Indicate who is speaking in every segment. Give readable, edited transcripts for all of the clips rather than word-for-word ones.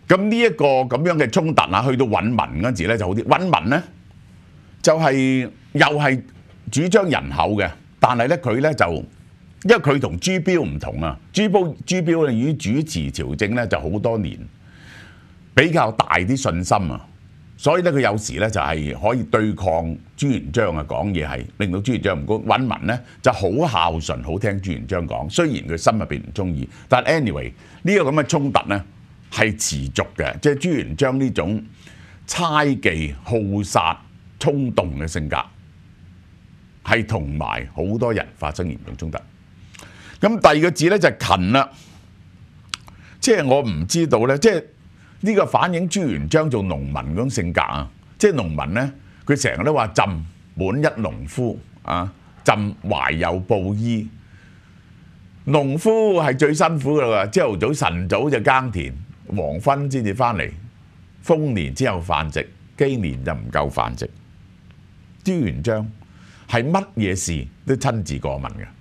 Speaker 1: 咁呢一個咁樣嘅衝突啊，去到尹文嗰陣時咧就好啲。尹文咧就係又係主張人口嘅，但係咧佢咧就因為佢同朱標唔同啊，朱標咧已經主持朝政咧就好多年，比較大啲信心啊，所以咧佢有時咧就係可以對抗朱元璋啊，講嘢係令到朱元璋唔高。尹文咧就好孝順，好聽朱元璋講，雖然佢心入邊唔中意，但 anyway 呢個咁嘅衝突咧係持續嘅，即係朱元璋呢種猜忌、好殺、衝動嘅性格，係同埋好多人發生嚴重衝突。咁第二個字咧就係勤啦，即係我唔知道咧，即係呢個反映朱元璋做農民嗰種性格啊。即係農民咧，佢成日都話朕本一農夫啊，朕懷有布衣。農夫係最辛苦噶啦，朝頭早晨早就耕田，黃昏先至翻嚟，豐年之後飯食，饑年就唔夠飯食。朱元璋係乜嘢事都親自過問嘅。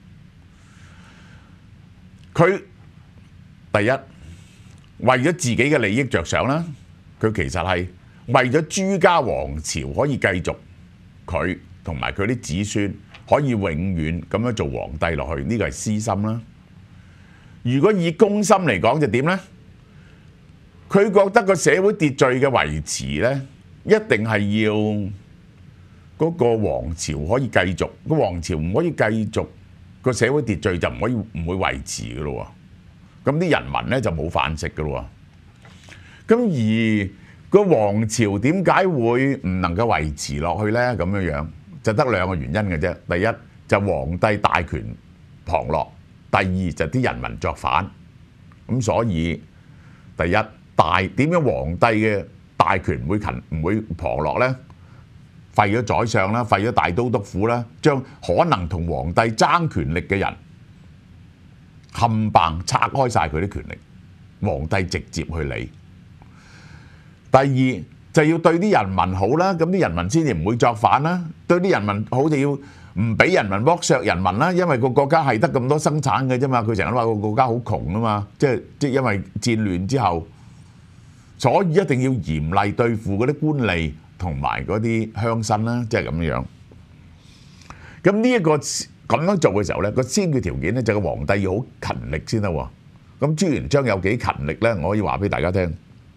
Speaker 1: 佢第一為咗自己嘅利益着想啦，佢其實係為咗朱家王朝可以繼續，佢同埋佢啲子孫可以永遠咁樣做皇帝落去，呢個係私心啦。如果以公心嚟講就點呢？佢覺得個社會秩序嘅維持呢，一定係要嗰個王朝可以繼續，個王朝唔可以繼續，個社會秩序就唔會維持嘅咯喎。咁啲人民咧就冇飯食嘅咯喎。咁而個王朝點解會唔能夠維持落去咧？咁樣就得兩個原因嘅啫。第一就皇帝大權旁落，第二就啲人民作反。咁所以第一點樣皇帝嘅大權唔會旁落咧？廢咗宰相啦，廢咗大都督府啦，將可能同皇帝爭權力嘅人冚唪拆開晒佢啲權力，皇帝直接去理。第二就要對啲人民好啦，咁啲人民先至唔會作反啦。對啲人民好就要唔俾人民剝削人民啦，因為個國家係得咁多生產嘅啫嘛。佢成日都話個國家好窮啊嘛，即係因為戰亂之後，所以一定要嚴厲對付嗰啲官吏同埋嗰啲鄉紳啦，即係咁樣。咁呢一個咁樣做嘅時候咧，個先決條件咧就係個皇帝要好勤力先得喎。咁朱元璋有幾勤力咧？我可以話俾大家聽，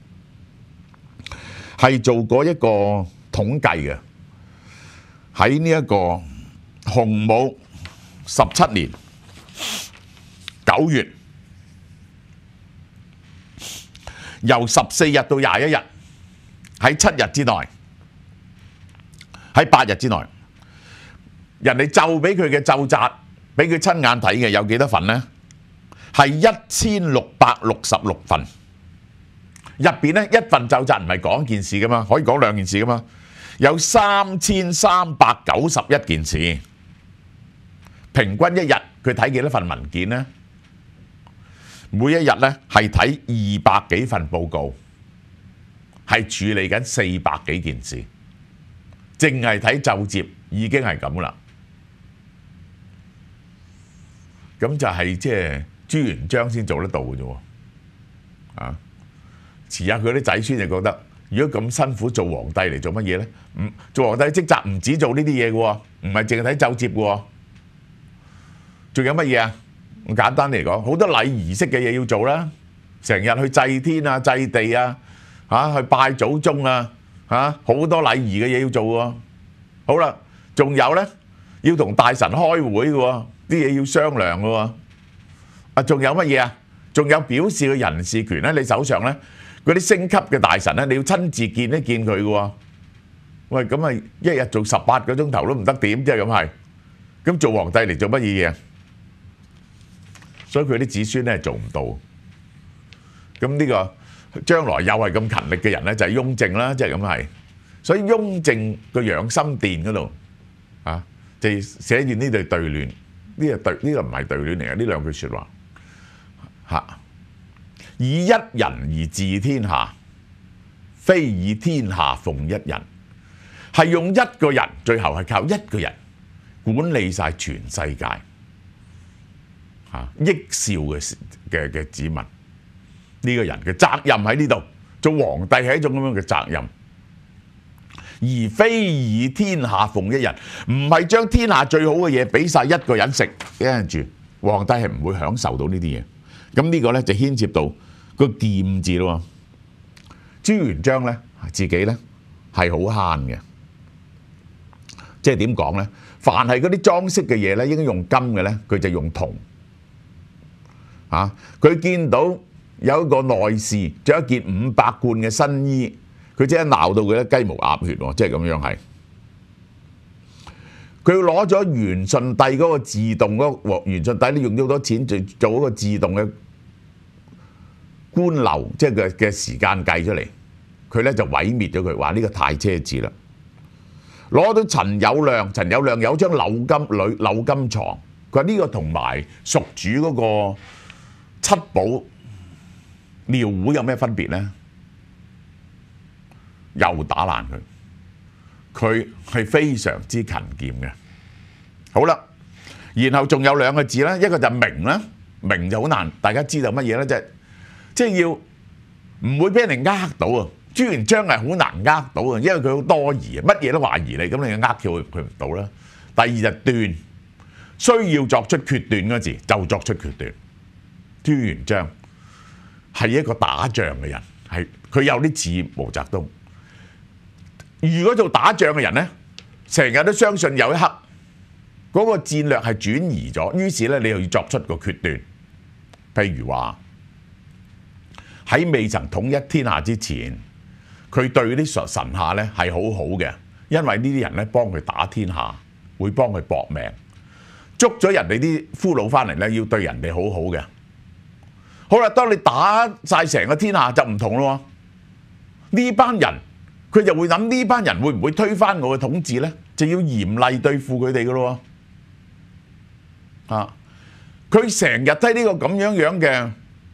Speaker 1: 係做過一個統計嘅。喺呢一個洪武17年9月，由14日到21日，喺7日之內，喺8日之內，人哋奏俾佢嘅奏摺，俾佢親眼睇嘅有幾多份呢？係1666份。入邊咧一份奏摺唔係講一件事噶嘛，可以講兩件事噶嘛，有3391件事。平均一日佢睇幾多份文件呢？每一日咧係睇200幾份報告，係處理緊400幾件事，淨係睇奏摺已經係咁啦。咁就係即係朱元璋先做得到嘅啫喎，啊！遲下佢啲仔孫就覺得，如果咁辛苦做皇帝嚟做乜嘢咧？做皇帝職責唔止做呢啲嘢嘅喎，唔係淨係睇奏摺嘅喎，仲有乜嘢啊？咁簡單嚟講，好多禮儀式嘅嘢要做啦，成日去祭天啊、祭地啊，去拜祖宗啊，好多禮儀嘅嘢要做喎。好啦，仲有咧，要同大臣開會嘅喎，啲嘢要商量嘅喎。仲有乜嘢啊？仲有表示嘅人事權咧，你手上咧。嗰啲升級嘅大臣咧，你要親自見一見佢嘅喎。喂，咁啊，一日做18個鐘頭都唔得點，即係咁係。咁做皇帝嚟做乜嘢嘢？所以佢啲子孫咧做唔到。咁呢個將來又係咁勤力嘅人咧，就係雍正啦，即係咁係。所以雍正個養心殿嗰度就寫住呢對聯，呢個唔係對聯嚟嘅，呢兩句説話以一人而治天下，非以天下奉一人。係用一個人，最後係靠一個人管理晒全世界，億兆嘅子民。呢個人嘅責任喺呢度， 做皇帝係一種咁樣嘅責任，而非以天下奉一人，唔係將天下最好嘅嘢俾晒一個人食，跟住皇帝係唔會享受到呢啲嘢。咁呢個咧就牽涉到個儉字咯。朱元璋咧自己咧係好慳嘅，即係點講咧？凡係嗰啲裝飾嘅嘢咧，應該用金嘅咧，佢就用銅。佢見到有一個內侍着一件500貫嘅新衣，佢即刻鬧到佢咧雞毛鴨血喎，即係咁樣係。佢攞咗元順帝嗰個自動嗰個元順帝，你用咗好多錢做嗰個自動嘅官流，即係嘅時間計出嚟，佢咧就毀滅咗佢，話呢個太奢侈啦。攞到陳友諒有張鎏金床，佢話呢個同埋蜀主嗰個七寶尿壺有咩分別呢？又打爛佢。佢係非常之勤儉嘅。好啦，然後仲有兩個字啦，一個就明啦，明就好難，大家知道乜嘢咧？即係要唔會俾人哋呃到啊！朱元璋係好難呃到啊，因為佢好多疑，乜嘢都懷疑你，咁你呃佢唔到啦。第二就斷，需要作出決斷嗰字就作出決斷。朱元璋係一個打仗嘅人，係佢有啲似毛澤東。如果做打仗嘅人呢，成日都相信有一刻嗰個戰略係轉移咗，於是咧你又要作出個決斷。譬如話喺未曾統一天下之前，佢對啲臣下咧係好好嘅，因為呢啲人咧幫佢打天下，會幫佢搏命。捉咗人哋啲俘虜翻嚟咧，要對人哋好好嘅。好啦，當你打晒成個天下就唔同咯。呢班人佢就會諗，呢班人會唔會推翻我嘅統治呢？就要嚴厲對付佢哋噶咯。佢成日喺呢個咁樣嘅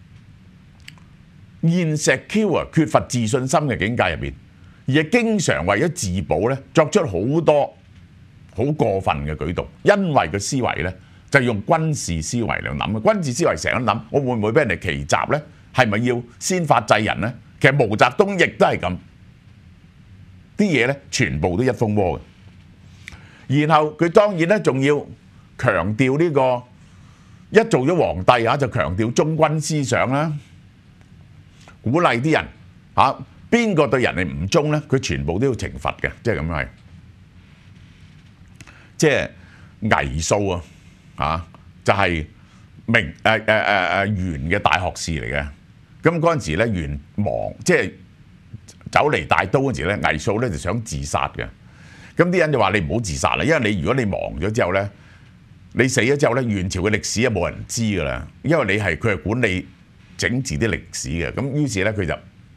Speaker 1: insecure缺乏自信心嘅境界入邊，而係經常為咗自保咧，作出好多好過分嘅舉動。因為個思維咧就係用軍事思維嚟諗，軍事思維成日諗，我會唔會俾人哋奇襲咧？係咪要先發制人咧？其實毛澤東亦都係咁，啲嘢咧全部都一蜂窩嘅。然後佢當然咧仲要強調呢個，一做咗皇帝就強調忠君思想啦，鼓勵啲人邊個對人哋唔忠咧，佢全部都要懲罰嘅，即係咁樣係。即係魏素就係元嘅大學士嚟嘅。咁嗰陣時咧，元亡，即係走嚟大都嗰陣時咧，魏素咧就想自殺嘅。咁啲人就話你唔好自殺啦，因為如果你亡咗之後咧，你死咗之後咧，元朝嘅歷史啊冇人知噶啦，因為佢係管理整治啲歷史嘅。咁於是咧佢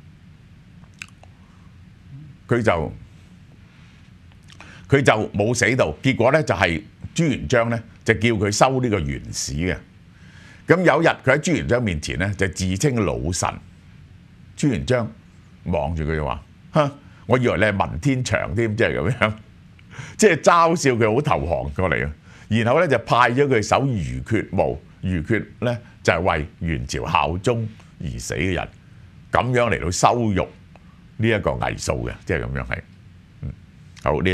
Speaker 1: 就冇死到，結果咧就係朱元璋咧就叫佢收呢個元史嘅。咁有日佢喺朱元璋面前咧就自稱老臣，朱元璋望住佢就話：我以為你係文天祥添，即係咁樣，即係嘲笑佢好投降過嚟啊！然後咧就派咗佢守魚闕墓，魚闕咧就係為元朝效忠而死嘅人，咁樣嚟到羞辱呢一個魏素嘅，即係咁樣係。好呢。